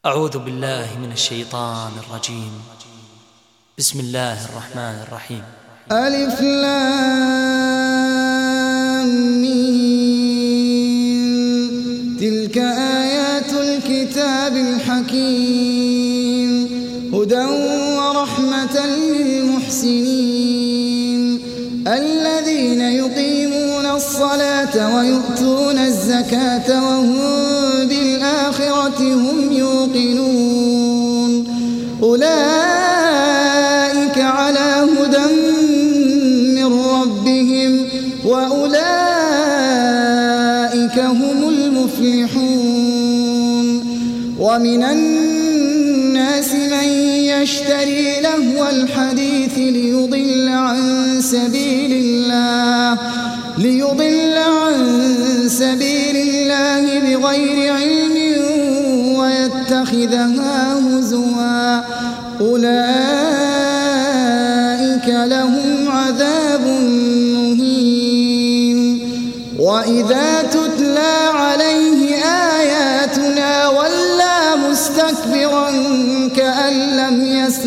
أعوذ بالله من الشيطان الرجيم. بسم الله الرحمن الرحيم. ألف لام ميم. تلك آيات الكتاب الحكيم هدى ورحمة للمحسنين الذين يقيمون الصلاة ويؤتون الزكاة وهم بالآخرة هم يوقنون أولئك على هدى من ربهم وأولئك هم المفلحون. ومن الناس من يشتري لهو الحديث ليضل عن سبيل الله بغير علم ويتخذها هزوا أولئك لهم عذاب مهين. وإذا تتلى عليه آياتنا ولى مستكبرا كأن لم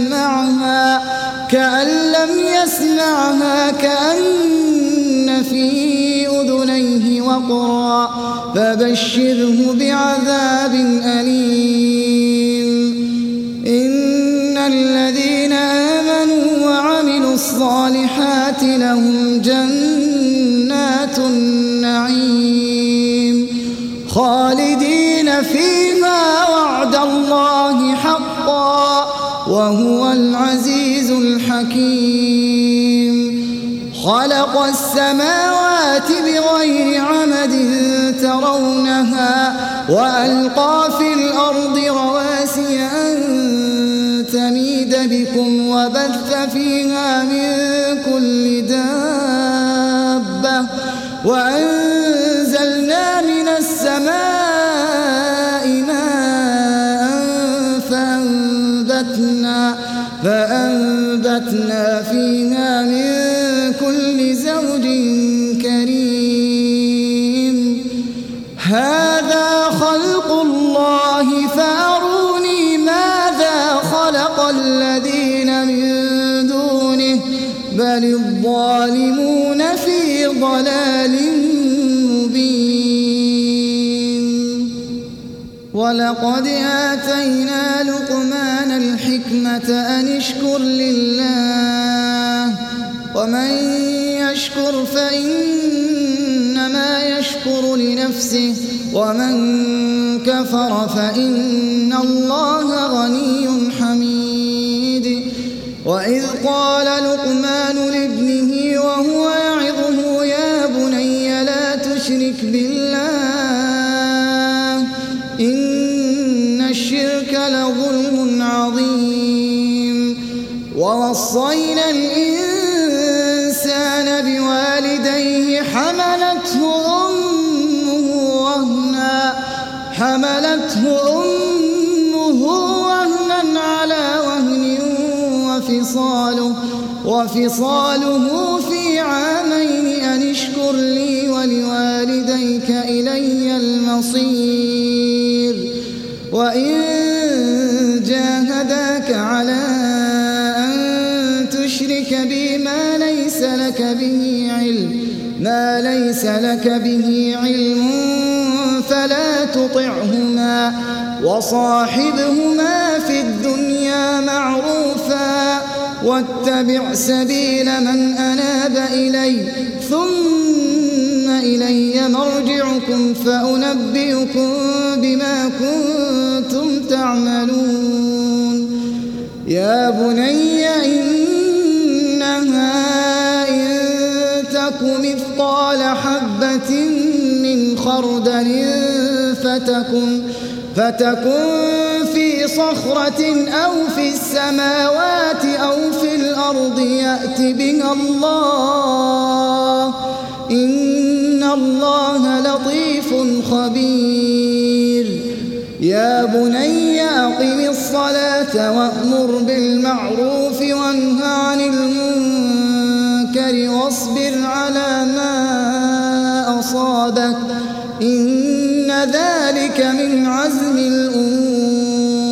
يسمعها كأن في أذنيه وقرا فبشره بعذاب أليم. إن الذين آمنوا وعملوا الصالحات لهم جنات النعيم خالدين فيها وعد الله حقا وهو العزيز الحكيم. خلق السماوات بغير عمد ترونها وألقى في الأرض رواسي أن تميد بكم وبث فيها من كل دابة وأنزلنا من السماء ماء فأنبتنا فيها من كل زوج كريم. هذا خلق الله فأروني ماذا خلق الذين من دونه بل الظالمون في ضلال مبين. ولقد آتينا لقمان الحكمة أن اشكر لله ومن يشكر فإنما يشكر لنفسه ومن كفر فإن الله غني حميد. وإذ قال لقمان لابنه وهو يعظه يا بني لا تشرك بالله إن الشرك لظلم عظيم. ووصينا الإنسان بوالديه حملته أمه وهنا على وهن وفصاله في عامين أن اشكر لي ولوالديك إلي المصير. وإن جاهداك على أن تشرك بي ما ليس لك به علم فلا تطعهما وصاحبهما في الدنيا معروفا واتبع سبيل من أناب إلي ثم إلي مرجعكم فأنبئكم بما كنتم تعملون. يا بني إنها إن تك مثقال حبة من خردل فتكن في صخرة أو في السماوات أو في الأرض يأت بها الله إن الله لطيف خبير. يا بني أقم الصلاة وأمر بالمعروف وانه عن المنكر واصبر على ما أصابك إن ذلك من عزم الأمور.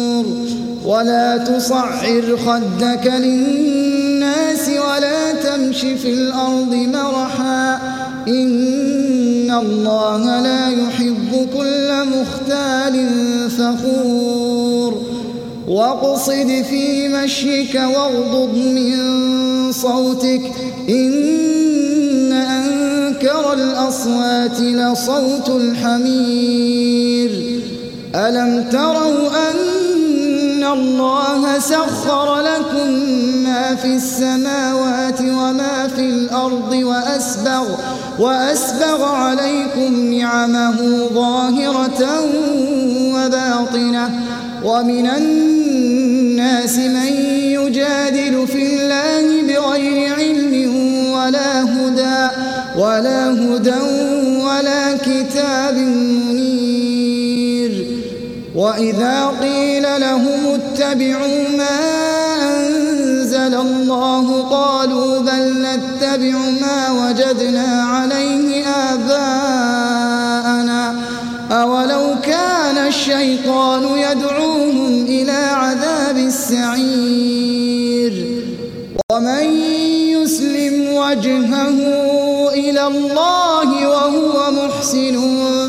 ولا تصعر خدك للناس ولا تمش في الأرض مرحا إن الله لا يحب كل مختال فخور واقصد في مشيك واغضض من صوتك إن أنكر الأصوات لصوت الحمير ألم تروا أن الله سخر لكم ما في السماوات وما في الأرض وأسبغ عليكم نعمه ظاهرة وباطنة ومن الناس من يجادل في الله بغير علم ولا هدى ولا كتاب منير وإذا قيل لهم اتبعوا ما أنزل الله قالوا بل نتبع ما وجدنا عليه آباءنا أولو كان الشيطان يدعوهم إلى عذاب السعير ومن يسلم وجهه إلى الله وهو محسن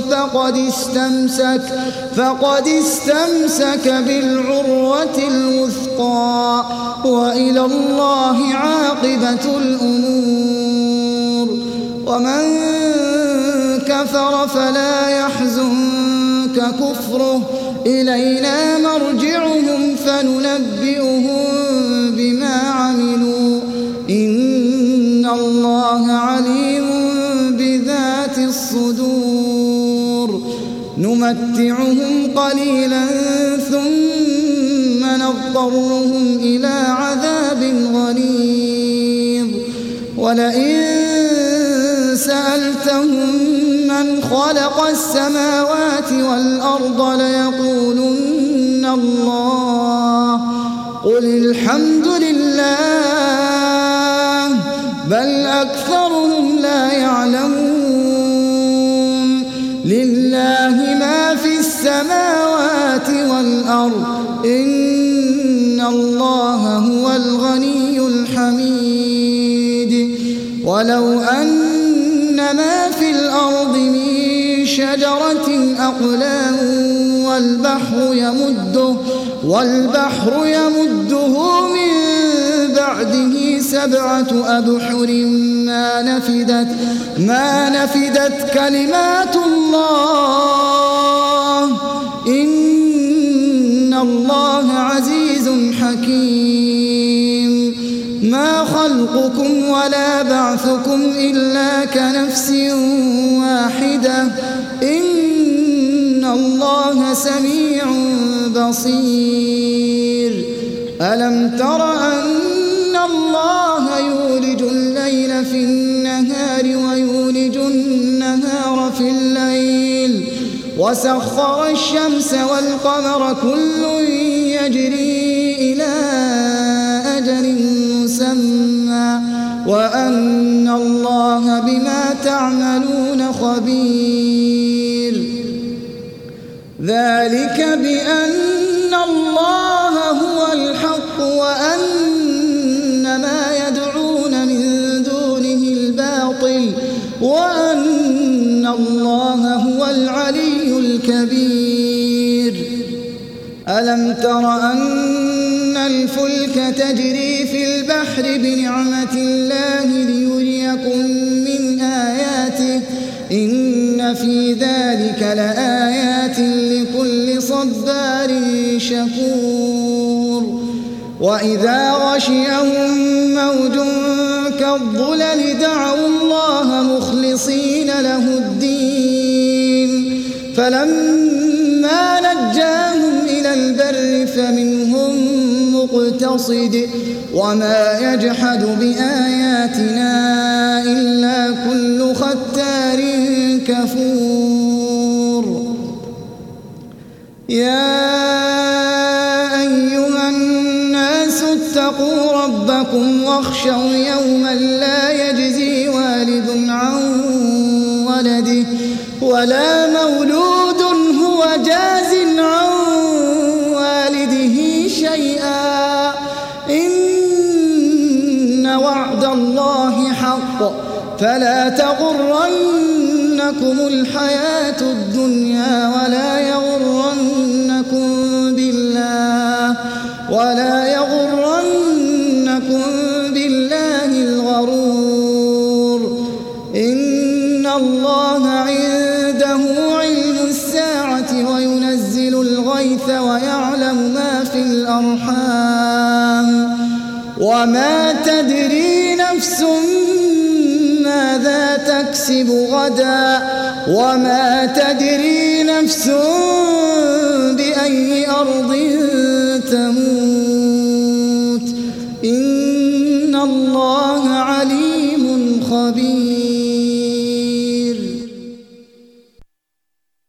فقد استمسك بالعروة الوثقى وإلى الله عاقبة الأمور ومن كفر فلا يحزنك كفره إلينا مرجعهم فننبئهم بما عملوا إن الله عليم بذات الصدور نمتعهم قليلا ثم نضطرهم إلى عذاب غليظ ولئن سألتهم من خلق السماوات والأرض ليقولن الله قل الحمد لله بل أكثرهم لا يعلمون لله ما في السماوات والأرض إن الله هو الغني الحميد ولو أن ما في الأرض من شجرة أقلام والبحر يمده من بعده 7 أبحر ما نفدت كلمات الله إن الله عزيز حكيم ما خلقكم ولا بعثكم إلا كنفس واحدة إن الله سميع بصير ألم تر أن الله يولج الليل في النهار ويولج النهار في الليل وسخر الشمس والقمر كل يجري إلى أجل مسمى وأن الله بما تعملون خبير ذلك بأن الله هو الحق وأن ما يدعون من دونه الباطل وأن الله هو العلي الكبير ألم تر أن الفلك تجري في البحر بنعمة الله ليريكم من آياته إن في ذلك لآيات لكل صبار شكور وإذا غشيهم موج كالظلل دعوا الله مخلصين له الدين فلما نجاهم إلى البر فمنهم مقتصد وما يجحد بآياتنا إلا كل ختار كفور يا أيها الناس اتقوا ربكم واخشوا يوما لا يجزي والد عن ولده ولا مولود هو جاز عن والده شيئا فلا تغرنكم الحياة الدنيا ولا يغرنكم بالله الغرور. إن الله عنده علم الساعة وينزل الغيث ويعلم ما في الأرحام وما تدري نفس ماذا تكسب غدا وما تدري نفس بأي أرض